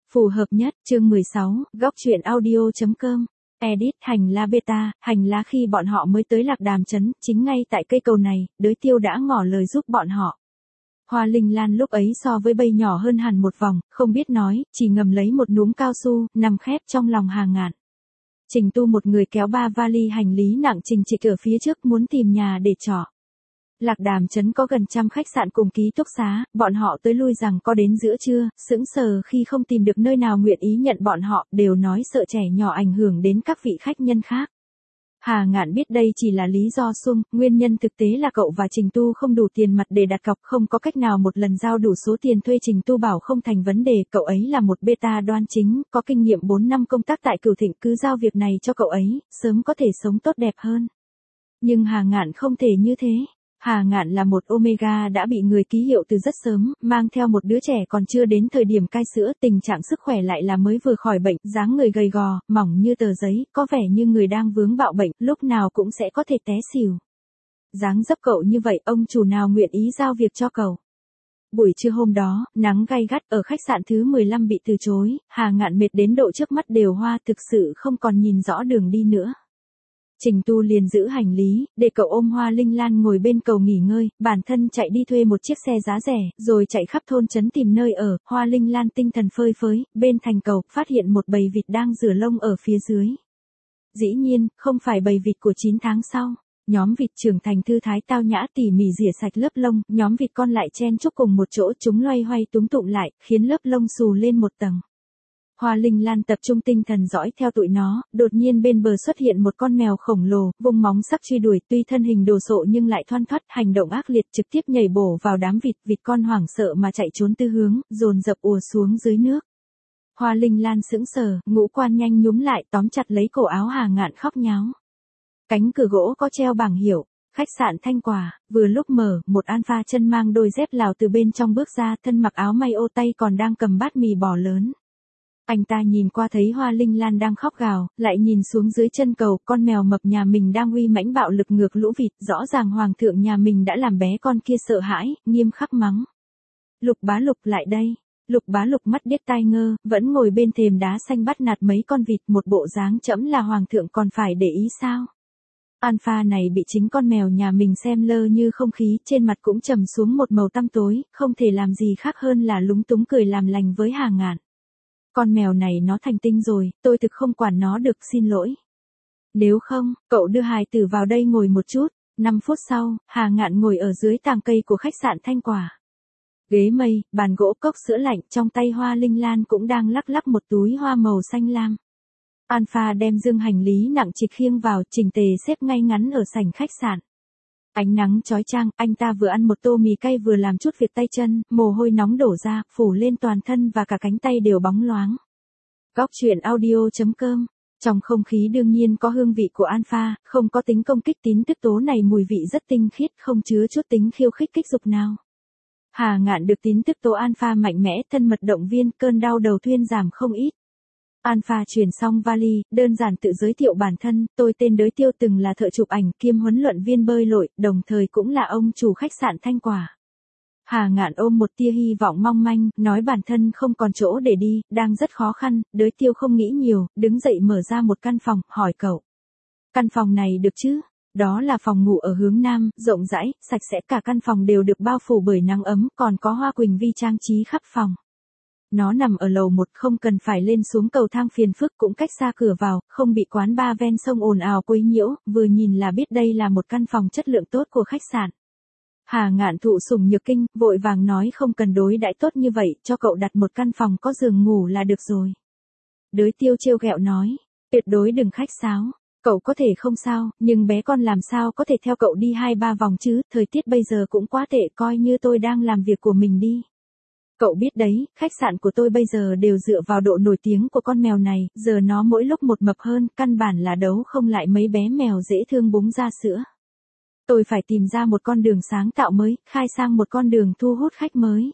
Phù hợp nhất, chương 16, góc truyện audio.com. Edit, hành lá beta, hành lá khi bọn họ mới tới Lạc Đàm trấn, chính ngay tại cây cầu này, Đới Tiêu đã ngỏ lời giúp bọn họ. Hoa Linh Lan lúc ấy so với Bây nhỏ hơn hẳn một vòng, không biết nói, chỉ ngầm lấy một núm cao su, nằm khép trong lòng Hà Ngạn. Trình Tu một người kéo 3 vali hành lý nặng trình trịch ở phía trước muốn tìm nhà để trọ. Lạc Đàm trấn có gần 100 khách sạn cùng ký túc xá, bọn họ tới lui rằng có đến giữa trưa, sững sờ khi không tìm được nơi nào nguyện ý nhận bọn họ, đều nói sợ trẻ nhỏ ảnh hưởng đến các vị khách nhân khác. Hà Ngạn biết đây chỉ là lý do suông, nguyên nhân thực tế là cậu và Trình Tu không đủ tiền mặt để đặt cọc, không có cách nào một lần giao đủ số tiền thuê. Trình Tu bảo không thành vấn đề, cậu ấy là một beta đoan chính, có kinh nghiệm 4 năm công tác tại Cửu Thịnh, cứ giao việc này cho cậu ấy, sớm có thể sống tốt đẹp hơn. Nhưng Hà Ngạn không thể như thế. Hà Ngạn là một Omega đã bị người ký hiệu từ rất sớm, mang theo một đứa trẻ còn chưa đến thời điểm cai sữa, tình trạng sức khỏe lại là mới vừa khỏi bệnh, dáng người gầy gò, mỏng như tờ giấy, có vẻ như người đang vướng bạo bệnh, lúc nào cũng sẽ có thể té xỉu. Dáng dấp cậu như vậy, ông chủ nào nguyện ý giao việc cho cậu? Buổi trưa hôm đó, nắng gay gắt ở khách sạn thứ 15 bị từ chối, Hà Ngạn mệt đến độ trước mắt đều hoa, thực sự không còn nhìn rõ đường đi nữa. Trình Tu liền giữ hành lý, để cậu ôm Hoa Linh Lan ngồi bên cầu nghỉ ngơi, bản thân chạy đi thuê một chiếc xe giá rẻ, rồi chạy khắp thôn trấn tìm nơi ở. Hoa Linh Lan tinh thần phơi phới, bên thành cầu, phát hiện một bầy vịt đang rửa lông ở phía dưới. Dĩ nhiên, không phải bầy vịt của 9 tháng sau. Nhóm vịt trưởng thành thư thái tao nhã tỉ mỉ rỉa sạch lớp lông, nhóm vịt con lại chen chúc cùng một chỗ, chúng loay hoay túm tụm lại, khiến lớp lông xù lên một tầng. Hoa Linh Lan tập trung tinh thần dõi theo tụi nó, đột nhiên bên bờ xuất hiện một con mèo khổng lồ, vung móng sắc truy đuổi, tuy thân hình đồ sộ nhưng lại thoăn thoắt, hành động ác liệt, trực tiếp nhảy bổ vào đám vịt, vịt con hoảng sợ mà chạy trốn tư hướng, dồn dập ùa xuống dưới nước. Hoa Linh Lan sững sờ, ngũ quan nhanh nhúm lại, tóm chặt lấy cổ áo Hà Ngạn khóc nháo. Cánh cửa gỗ có treo bảng hiệu, khách sạn Thanh Quả, vừa lúc mở, một alpha chân mang đôi dép Lào từ bên trong bước ra, thân mặc áo may ô tay còn đang cầm bát mì bò lớn. Anh ta nhìn qua thấy Hoa Linh Lan đang khóc gào, lại nhìn xuống dưới chân cầu, con mèo mập nhà mình đang uy mãnh bạo lực ngược lũ vịt, rõ ràng hoàng thượng nhà mình đã làm bé con kia sợ hãi, nghiêm khắc mắng. Lục Bá Lục lại đây. Lục Bá Lục mắt điếc tai ngơ, vẫn ngồi bên thềm đá xanh bắt nạt mấy con vịt, một bộ dáng trẫm là hoàng thượng còn phải để ý sao? Alpha này bị chính con mèo nhà mình xem lơ như không khí, trên mặt cũng trầm xuống một màu tăm tối, không thể làm gì khác hơn là lúng túng cười làm lành với Hà Ngạn. Con mèo này nó thành tinh rồi, tôi thực không quản nó được, xin lỗi. Nếu không, cậu đưa hài tử vào đây ngồi một chút. 5 phút sau, Hà Ngạn ngồi ở dưới tàng cây của khách sạn Thanh Quả. Ghế mây, bàn gỗ, cốc sữa lạnh, trong tay Hoa Linh Lan cũng đang lắc lắc một túi hoa màu xanh lam. Alpha đem dương hành lý nặng trịch khiêng vào, chỉnh tề xếp ngay ngắn ở sảnh khách sạn. Ánh nắng chói chang, anh ta vừa ăn một tô mì cay vừa làm chút việc tay chân, mồ hôi nóng đổ ra, phủ lên toàn thân và cả cánh tay đều bóng loáng. Góc truyện audio.com. Trong không khí đương nhiên có hương vị của alpha, không có tính công kích, tín tức tố này mùi vị rất tinh khiết, không chứa chút tính khiêu khích kích dục nào. Hà Ngạn được tín tức tố alpha mạnh mẽ, thân mật động viên, cơn đau đầu thuyên giảm không ít. Alpha chuyển xong vali, đơn giản tự giới thiệu bản thân, tôi tên Đới Tiêu, từng là thợ chụp ảnh kiêm huấn luyện viên bơi lội, đồng thời cũng là ông chủ khách sạn Thanh Quả. Hà Ngạn ôm một tia hy vọng mong manh, nói bản thân không còn chỗ để đi, đang rất khó khăn. Đới Tiêu không nghĩ nhiều, đứng dậy mở ra một căn phòng, hỏi cậu. Căn phòng này được chứ? Đó là phòng ngủ ở hướng nam, rộng rãi, sạch sẽ, cả căn phòng đều được bao phủ bởi nắng ấm, còn có hoa quỳnh vi trang trí khắp phòng. Nó nằm ở lầu 1, không cần phải lên xuống cầu thang phiền phức, cũng cách xa cửa vào, không bị quán bar ven sông ồn ào quấy nhiễu, vừa nhìn là biết đây là một căn phòng chất lượng tốt của khách sạn. Hà Ngạn thụ sủng nhược kinh, vội vàng nói không cần đối đãi tốt như vậy, cho cậu đặt một căn phòng có giường ngủ là được rồi. Đới Tiêu trêu ghẹo nói, tuyệt đối đừng khách sáo, cậu có thể không sao, nhưng bé con làm sao có thể theo cậu đi 2-3 vòng chứ, thời tiết bây giờ cũng quá tệ, coi như tôi đang làm việc của mình đi. Cậu biết đấy, khách sạn của tôi bây giờ đều dựa vào độ nổi tiếng của con mèo này, giờ nó mỗi lúc một mập hơn, căn bản là đấu không lại mấy bé mèo dễ thương búng ra sữa. Tôi phải tìm ra một con đường sáng tạo mới, khai sang một con đường thu hút khách mới.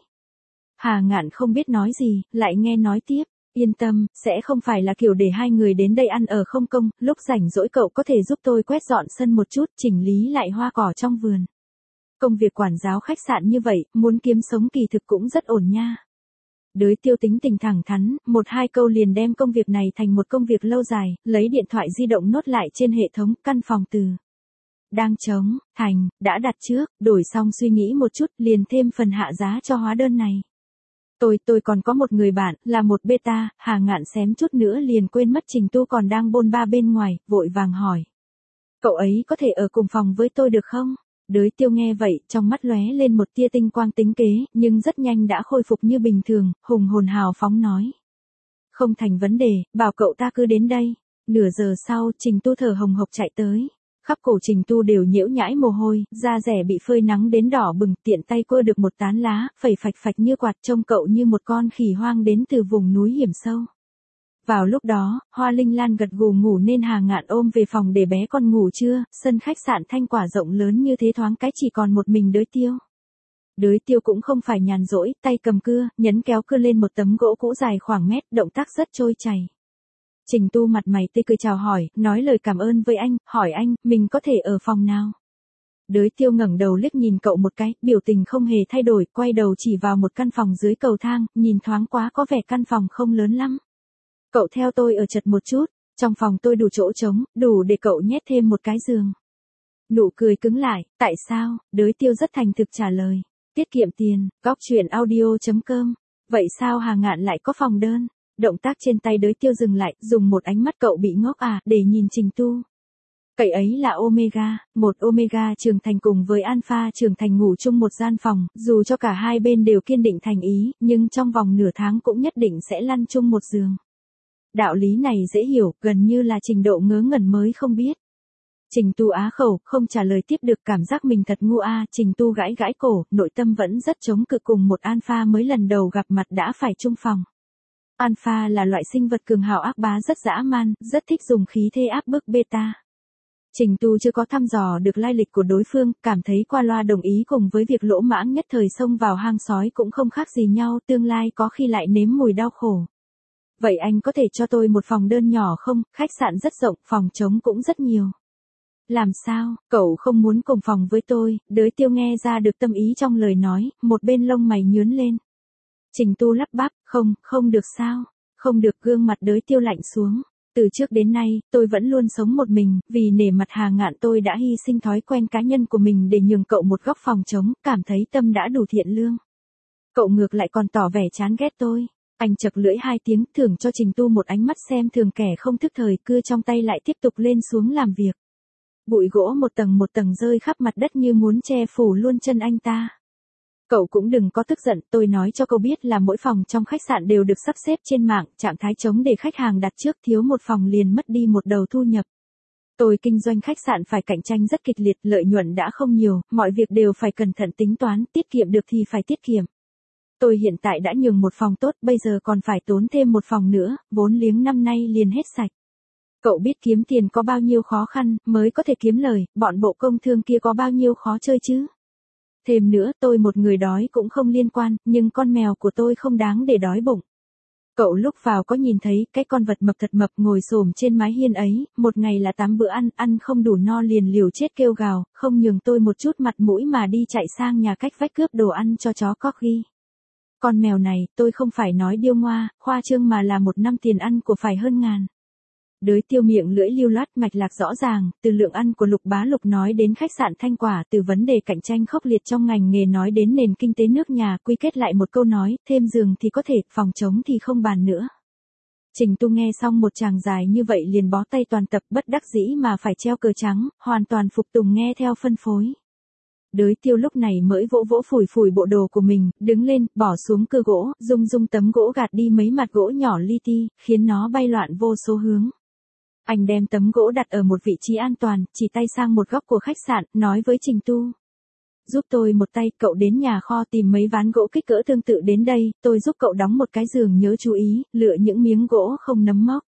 Hà Ngạn không biết nói gì, lại nghe nói tiếp, yên tâm, sẽ không phải là kiểu để hai người đến đây ăn ở không công, lúc rảnh rỗi cậu có thể giúp tôi quét dọn sân một chút, chỉnh lý lại hoa cỏ trong vườn. Công việc quản giáo khách sạn như vậy, muốn kiếm sống kỳ thực cũng rất ổn nha. Đới Tiêu tính tình thẳng thắn, một hai câu liền đem công việc này thành một công việc lâu dài, lấy điện thoại di động nốt lại trên hệ thống căn phòng từ. Đang trống, thành, đã đặt trước, đổi xong suy nghĩ một chút liền thêm phần hạ giá cho hóa đơn này. Tôi còn có một người bạn, là một beta, Hà Ngạn xém chút nữa liền quên mất Trình Tu còn đang bôn ba bên ngoài, vội vàng hỏi. Cậu ấy có thể ở cùng phòng với tôi được không? Đới Tiêu nghe vậy, trong mắt lóe lên một tia tinh quang tính kế, nhưng rất nhanh đã khôi phục như bình thường, hùng hồn hào phóng nói. Không thành vấn đề, bảo cậu ta cứ đến đây. Nửa giờ sau, Trình Tu thở hồng hộc chạy tới. Khắp cổ Trình Tu đều nhiễu nhãi mồ hôi, da rẻ bị phơi nắng đến đỏ bừng, tiện tay quơ được một tán lá, phẩy phạch phạch như quạt, trông cậu như một con khỉ hoang đến từ vùng núi hiểm sâu. Vào lúc đó, Hoa Linh Lan gật gù ngủ nên Hà Ngạn ôm về phòng để bé con ngủ trưa, sân khách sạn Thanh Quả rộng lớn như thế thoáng cái chỉ còn một mình Đới Tiêu. Đới Tiêu cũng không phải nhàn rỗi, tay cầm cưa, nhấn kéo cưa lên một tấm gỗ cũ dài khoảng mét, động tác rất trôi chảy. Trình Tu mặt mày tươi cười chào hỏi, nói lời cảm ơn với anh, hỏi anh, mình có thể ở phòng nào? Đới Tiêu ngẩng đầu liếc nhìn cậu một cái, biểu tình không hề thay đổi, quay đầu chỉ vào một căn phòng dưới cầu thang, nhìn thoáng quá có vẻ căn phòng không lớn lắm. Cậu theo tôi ở chật một chút, trong phòng tôi đủ chỗ trống, đủ để cậu nhét thêm một cái giường. Nụ cười cứng lại, tại sao? Đới Tiêu rất thành thực trả lời. Tiết kiệm tiền, goctruyện.audio.com. Vậy sao Hà Ngạn lại có phòng đơn? Động tác trên tay Đới Tiêu dừng lại, dùng một ánh mắt cậu bị ngốc à, để nhìn Trình Tu. Cậy ấy là Omega, một Omega trưởng thành cùng với Alpha trưởng thành ngủ chung một gian phòng, dù cho cả hai bên đều kiên định thành ý, nhưng trong vòng nửa tháng cũng nhất định sẽ lăn chung một giường. Đạo lý này dễ hiểu, gần như là trình độ ngớ ngẩn mới không biết. Trình Tu á khẩu, không trả lời tiếp được, cảm giác mình thật ngu a. Trình Tu gãi gãi cổ, nội tâm vẫn rất chống cự cùng một Alpha mới lần đầu gặp mặt đã phải chung phòng. Alpha là loại sinh vật cường hào ác bá rất dã man, rất thích dùng khí thế áp bức beta. Trình Tu chưa có thăm dò được lai lịch của đối phương, cảm thấy qua loa đồng ý cùng với việc lỗ mãng nhất thời xông vào hang sói cũng không khác gì nhau, tương lai có khi lại nếm mùi đau khổ. Vậy anh có thể cho tôi một phòng đơn nhỏ không? Khách sạn rất rộng, phòng trống cũng rất nhiều. Làm sao, cậu không muốn cùng phòng với tôi? Đới Tiêu nghe ra được tâm ý trong lời nói, một bên lông mày nhướng lên. Trình Tu lắp bắp, không được sao? Không được, gương mặt Đới Tiêu lạnh xuống. Từ trước đến nay, tôi vẫn luôn sống một mình, vì nể mặt Hà Ngạn tôi đã hy sinh thói quen cá nhân của mình để nhường cậu một góc phòng trống, cảm thấy tâm đã đủ thiện lương. Cậu ngược lại còn tỏ vẻ chán ghét tôi. Anh chật lưỡi hai tiếng, thưởng cho Trình Tu một ánh mắt xem thường kẻ không thức thời, cưa trong tay lại tiếp tục lên xuống làm việc. Bụi gỗ một tầng rơi khắp mặt đất như muốn che phủ luôn chân anh ta. Cậu cũng đừng có tức giận, tôi nói cho cậu biết là mỗi phòng trong khách sạn đều được sắp xếp trên mạng, trạng thái trống để khách hàng đặt trước, thiếu một phòng liền mất đi một đầu thu nhập. Tôi kinh doanh khách sạn phải cạnh tranh rất kịch liệt, lợi nhuận đã không nhiều, mọi việc đều phải cẩn thận tính toán, tiết kiệm được thì phải tiết kiệm. Tôi hiện tại đã nhường một phòng tốt, bây giờ còn phải tốn thêm một phòng nữa, vốn liếng năm nay liền hết sạch. Cậu biết kiếm tiền có bao nhiêu khó khăn, mới có thể kiếm lời, bọn bộ công thương kia có bao nhiêu khó chơi chứ. Thêm nữa, tôi một người đói cũng không liên quan, nhưng con mèo của tôi không đáng để đói bụng. Cậu lúc vào có nhìn thấy cái con vật mập thật mập ngồi xổm trên mái hiên ấy, một ngày là 8 bữa ăn không đủ no liền liều chết kêu gào, không nhường tôi một chút mặt mũi mà đi chạy sang nhà cách vách cướp đồ ăn cho chó corgi. Con mèo này, tôi không phải nói điêu ngoa, khoa trương mà là một năm tiền ăn của phải hơn ngàn. Đới Tiêu miệng lưỡi lưu loát mạch lạc rõ ràng, từ lượng ăn của Lục Bá Lục nói đến khách sạn Thanh Quả, từ vấn đề cạnh tranh khốc liệt trong ngành nghề nói đến nền kinh tế nước nhà, quy kết lại một câu nói, thêm giường thì có thể, phòng trống thì không bàn nữa. Trình Tu nghe xong một tràng dài như vậy liền bó tay toàn tập, bất đắc dĩ mà phải treo cờ trắng, hoàn toàn phục tùng nghe theo phân phối. Đới Tiêu lúc này mới vỗ vỗ phủi bộ đồ của mình, đứng lên, bỏ xuống cưa gỗ, dung tấm gỗ gạt đi mấy mặt gỗ nhỏ li ti, khiến nó bay loạn vô số hướng. Anh đem tấm gỗ đặt ở một vị trí an toàn, chỉ tay sang một góc của khách sạn, nói với Trình Tu. Giúp tôi một tay, cậu đến nhà kho tìm mấy ván gỗ kích cỡ tương tự đến đây, tôi giúp cậu đóng một cái giường, nhớ chú ý, lựa những miếng gỗ không nấm mốc.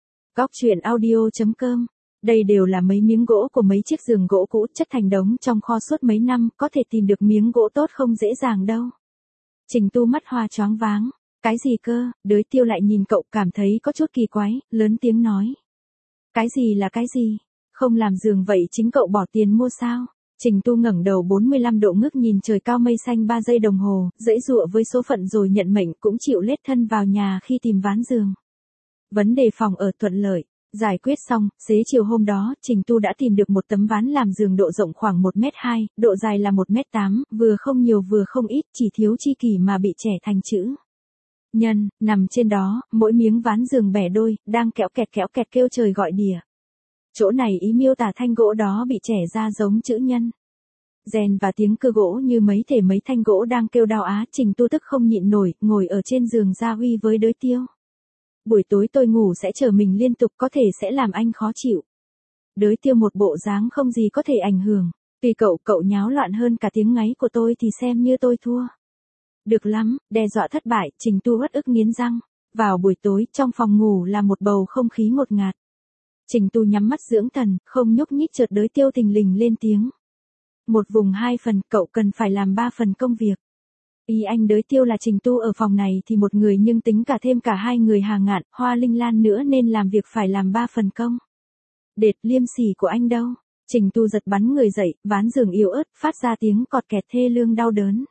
Goctruyện.audio.com. Đây đều là mấy miếng gỗ của mấy chiếc giường gỗ cũ chất thành đống trong kho suốt mấy năm, có thể tìm được miếng gỗ tốt không dễ dàng đâu. Trình Tu mắt hoa choáng váng. Cái gì cơ? Đới Tiêu lại nhìn cậu, cảm thấy có chút kỳ quái, lớn tiếng nói. Cái gì là cái gì? Không làm giường vậy chính cậu bỏ tiền mua sao? Trình Tu ngẩng đầu 45 độ ngước nhìn trời cao mây xanh 3 giây đồng hồ, giãy giụa với số phận rồi nhận mệnh cũng chịu lết thân vào nhà khi tìm ván giường. Vấn đề phòng ở thuận lợi. Giải quyết xong, xế chiều hôm đó, Trình Tu đã tìm được một tấm ván làm giường độ rộng khoảng 1m2, độ dài là 1m8, vừa không nhiều vừa không ít, chỉ thiếu chi kỷ mà bị trẻ thành chữ nhân, nằm trên đó, mỗi miếng ván giường bẻ đôi, đang kéo kẹt kêu trời gọi đìa. Chỗ này ý miêu tả thanh gỗ đó bị trẻ ra giống chữ nhân. Rèn và tiếng cưa gỗ như mấy thanh gỗ đang kêu đau á, Trình Tu tức không nhịn nổi, ngồi ở trên giường gia huy với Đới Tiêu. Buổi tối tôi ngủ sẽ chờ mình liên tục, có thể sẽ làm anh khó chịu. Đới Tiêu một bộ dáng không gì có thể ảnh hưởng. Vì cậu nháo loạn hơn cả tiếng ngáy của tôi thì xem như tôi thua. Được lắm, đe dọa thất bại, Trình Tu uất ức nghiến răng. Vào buổi tối, trong phòng ngủ là một bầu không khí ngột ngạt. Trình Tu nhắm mắt dưỡng thần, không nhúc nhích, chợt Đới Tiêu thình lình lên tiếng. Một vùng 2 phần, cậu cần phải làm 3 phần công việc. Ý anh Đới Tiêu là Trình Tu ở phòng này thì một người, nhưng tính cả thêm cả 2 người Hà Ngạn, Hoa Linh Lan nữa nên làm việc phải làm 3 phần công. Đệt, liêm sỉ của anh đâu? Trình Tu giật bắn người dậy, ván giường yếu ớt, phát ra tiếng cọt kẹt thê lương đau đớn.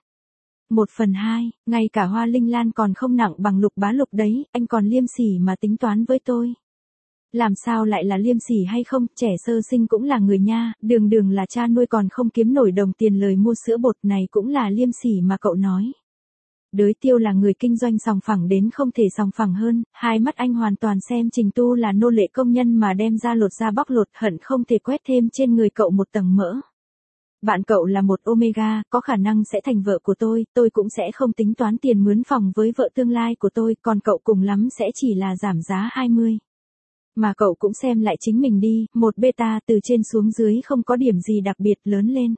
1/2, ngay cả Hoa Linh Lan còn không nặng bằng Lục Bá Lục đấy, anh còn liêm sỉ mà tính toán với tôi. Làm sao lại là liêm sỉ hay không, trẻ sơ sinh cũng là người nha, đường là cha nuôi còn không kiếm nổi đồng tiền lời mua sữa bột, này cũng là liêm sỉ mà cậu nói. Đới Tiêu là người kinh doanh sòng phẳng đến không thể sòng phẳng hơn, hai mắt anh hoàn toàn xem Trình Tu là nô lệ công nhân mà đem ra lột ra bóc lột, hận không thể quét thêm trên người cậu một tầng mỡ. Bạn cậu là một Omega, có khả năng sẽ thành vợ của tôi cũng sẽ không tính toán tiền mướn phòng với vợ tương lai của tôi, còn cậu cùng lắm sẽ chỉ là giảm giá 20. Mà cậu cũng xem lại chính mình đi, một beta từ trên xuống dưới không có điểm gì đặc biệt, lớn lên.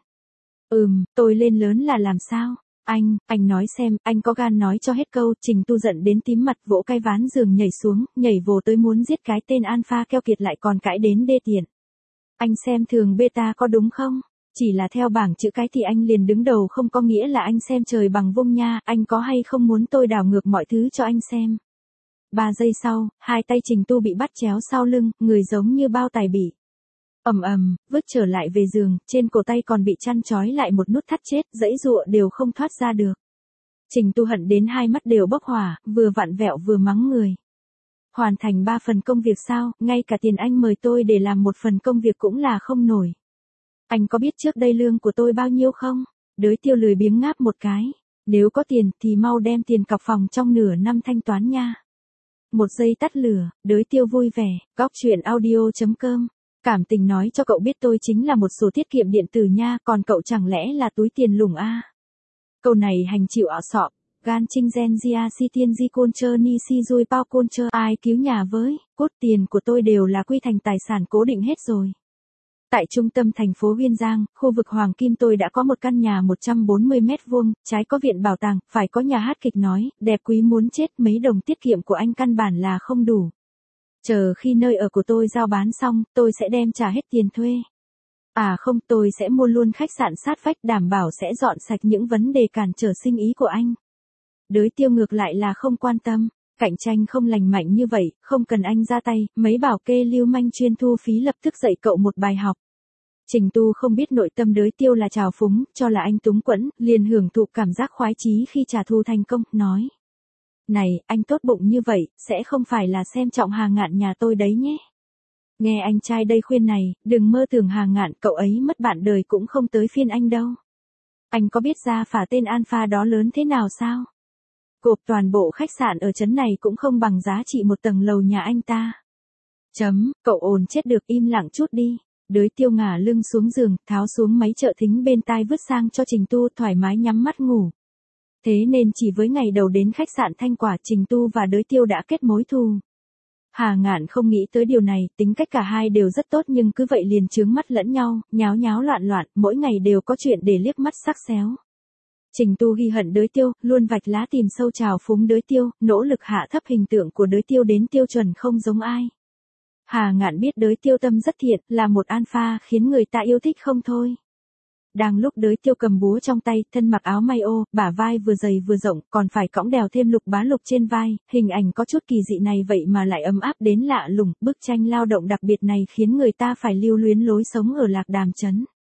Tôi lên lớn là làm sao? Anh nói xem, anh có gan nói cho hết câu. Trình Tu giận đến tím mặt, vỗ cái ván giường nhảy xuống, nhảy vồ tới muốn giết cái tên alpha keo kiệt, lại còn cãi đến đê tiện. Anh xem thường beta có đúng không? Chỉ là theo bảng chữ cái thì anh liền đứng đầu, không có nghĩa là anh xem trời bằng vung nha. Anh có hay không muốn tôi đảo ngược mọi thứ cho anh xem? 3 giây sau, hai tay Trình Tu bị bắt chéo sau lưng, người giống như bao tải bị vứt trở lại về giường, trên cổ tay còn bị chăn trói lại một nút thắt chết, giãy giụa đều không thoát ra được. Trình Tu hận đến hai mắt đều bốc hỏa, vừa vặn vẹo vừa mắng người. Hoàn thành 3 phần công việc sao, ngay cả tiền anh mời tôi để làm 1 phần công việc cũng là không nổi. Anh có biết trước đây lương của tôi bao nhiêu không? Đới Tiêu lười biếng ngáp một cái. Nếu có tiền thì mau đem tiền cọc phòng trong nửa năm thanh toán nha. 1 giây tắt lửa, Đới Tiêu vui vẻ, góc chuyện audio.com. Cảm tình nói cho cậu biết tôi chính là một sổ tiết kiệm điện tử nha, còn cậu chẳng lẽ là túi tiền lủng a? Câu này hành chịu ảo sọ. Gan trinh gen gia si tiên di côn chơ ni si dui bao côn chơ, ai cứu nhà với, cốt tiền của tôi đều là quy thành tài sản cố định hết rồi. Tại trung tâm thành phố Viên Giang, khu vực Hoàng Kim, tôi đã có một căn nhà 140 mét vuông, trái có viện bảo tàng, phải có nhà hát kịch nói, đẹp quý muốn chết, mấy đồng tiết kiệm của anh căn bản là không đủ. Chờ khi nơi ở của tôi giao bán xong, tôi sẽ đem trả hết tiền thuê. À không, tôi sẽ mua luôn khách sạn sát vách, đảm bảo sẽ dọn sạch những vấn đề cản trở sinh ý của anh. Đới Tiêu ngược lại là không quan tâm. Cạnh tranh không lành mạnh như vậy, không cần anh ra tay, mấy bảo kê lưu manh chuyên thu phí lập tức dạy cậu một bài học. Trình Tu không biết nội tâm Đới Tiêu là trào phúng, cho là anh túng quẫn, liền hưởng thụ cảm giác khoái chí khi trả thù thành công, nói. Này, anh tốt bụng như vậy, sẽ không phải là xem trọng Hà Ngạn nhà tôi đấy nhé. Nghe anh trai đây khuyên này, đừng mơ tưởng Hà Ngạn, cậu ấy mất bạn đời cũng không tới phiên anh đâu. Anh có biết ra phả tên alpha đó lớn thế nào sao? Gộp toàn bộ khách sạn ở trấn này cũng không bằng giá trị một tầng lầu nhà anh ta. Cậu ồn chết được, im lặng chút đi. Đới Tiêu ngả lưng xuống giường, tháo xuống máy trợ thính bên tai vứt sang cho Trình Tu, thoải mái nhắm mắt ngủ. Thế nên chỉ với ngày đầu đến khách sạn Thanh Quả, Trình Tu và Đới Tiêu đã kết mối thù. Hà Ngạn không nghĩ tới điều này, tính cách cả hai đều rất tốt nhưng cứ vậy liền chướng mắt lẫn nhau, nháo loạn, mỗi ngày đều có chuyện để liếc mắt sắc xéo. Trình Tu ghi hận Đới Tiêu, luôn vạch lá tìm sâu trào phúng Đới Tiêu, nỗ lực hạ thấp hình tượng của Đới Tiêu đến tiêu chuẩn không giống ai. Hà Ngạn biết Đới Tiêu tâm rất thiện, là một alpha khiến người ta yêu thích không thôi. Đang lúc Đới Tiêu cầm búa trong tay, thân mặc áo may ô, bả vai vừa dày vừa rộng, còn phải cõng đèo thêm Lục Bá Lục trên vai, hình ảnh có chút kỳ dị này vậy mà lại ấm áp đến lạ lùng, bức tranh lao động đặc biệt này khiến người ta phải lưu luyến lối sống ở Lạc Đàm trấn.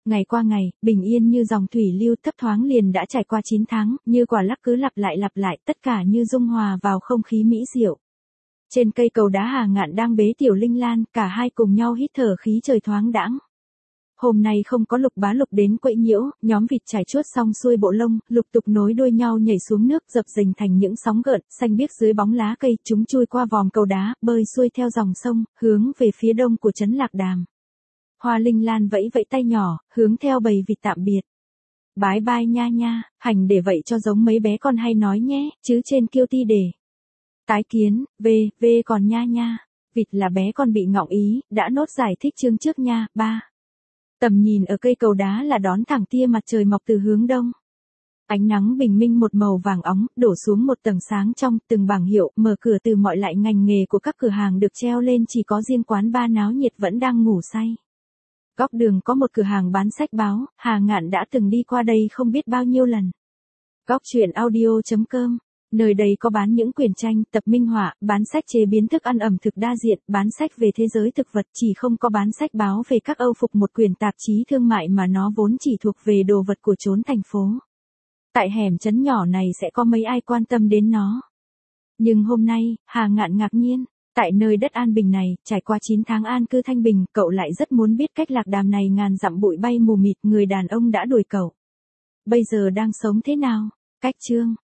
Ngày qua ngày, bình yên như dòng thủy lưu thấp thoáng liền đã trải qua 9 tháng, như quả lắc cứ lặp lại, tất cả như dung hòa vào không khí mỹ diệu. Trên cây cầu đá Hà Ngạn đang bế Tiểu Linh Lan, cả hai cùng nhau hít thở khí trời thoáng đãng. Hôm nay không có Lục Bá Lục đến quậy nhiễu, nhóm vịt trải chuốt xong xuôi bộ lông, lục tục nối đuôi nhau nhảy xuống nước dập dềnh thành những sóng gợn, xanh biếc dưới bóng lá cây, chúng chui qua vòm cầu đá, bơi xuôi theo dòng sông, hướng về phía đông của trấn Lạc Đàm. Hoa Linh Lan vẫy vẫy tay nhỏ, hướng theo bầy vịt tạm biệt. Bái bai nha nha, hành để vậy cho giống mấy bé con hay nói nhé, chứ trên kiêu ti để. Tái kiến, về còn nha nha. Vịt là bé con bị ngọng ý, đã nốt giải thích chương trước nha, ba. Tầm nhìn ở cây cầu đá là đón thẳng tia mặt trời mọc từ hướng đông. Ánh nắng bình minh một màu vàng óng, đổ xuống một tầng sáng trong, từng bảng hiệu, mở cửa từ mọi loại ngành nghề của các cửa hàng được treo lên, chỉ có riêng quán ba náo nhiệt vẫn đang ngủ say. Góc đường có một cửa hàng bán sách báo, Hà Ngạn đã từng đi qua đây không biết bao nhiêu lần. Góc truyện audio.com, nơi đây có bán những quyển tranh, tập minh họa, bán sách chế biến thức ăn ẩm thực đa diện, bán sách về thế giới thực vật, chỉ không có bán sách báo về các âu phục, một quyển tạp chí thương mại mà nó vốn chỉ thuộc về đồ vật của chốn thành phố. Tại hẻm trấn nhỏ này sẽ có mấy ai quan tâm đến nó. Nhưng hôm nay, Hà Ngạn ngạc nhiên. Tại nơi đất an bình này, trải qua 9 tháng an cư thanh bình, cậu lại rất muốn biết cách Lạc Đàm này ngàn dặm bụi bay mù mịt, người đàn ông đã đuổi cậu bây giờ đang sống thế nào. Cách chương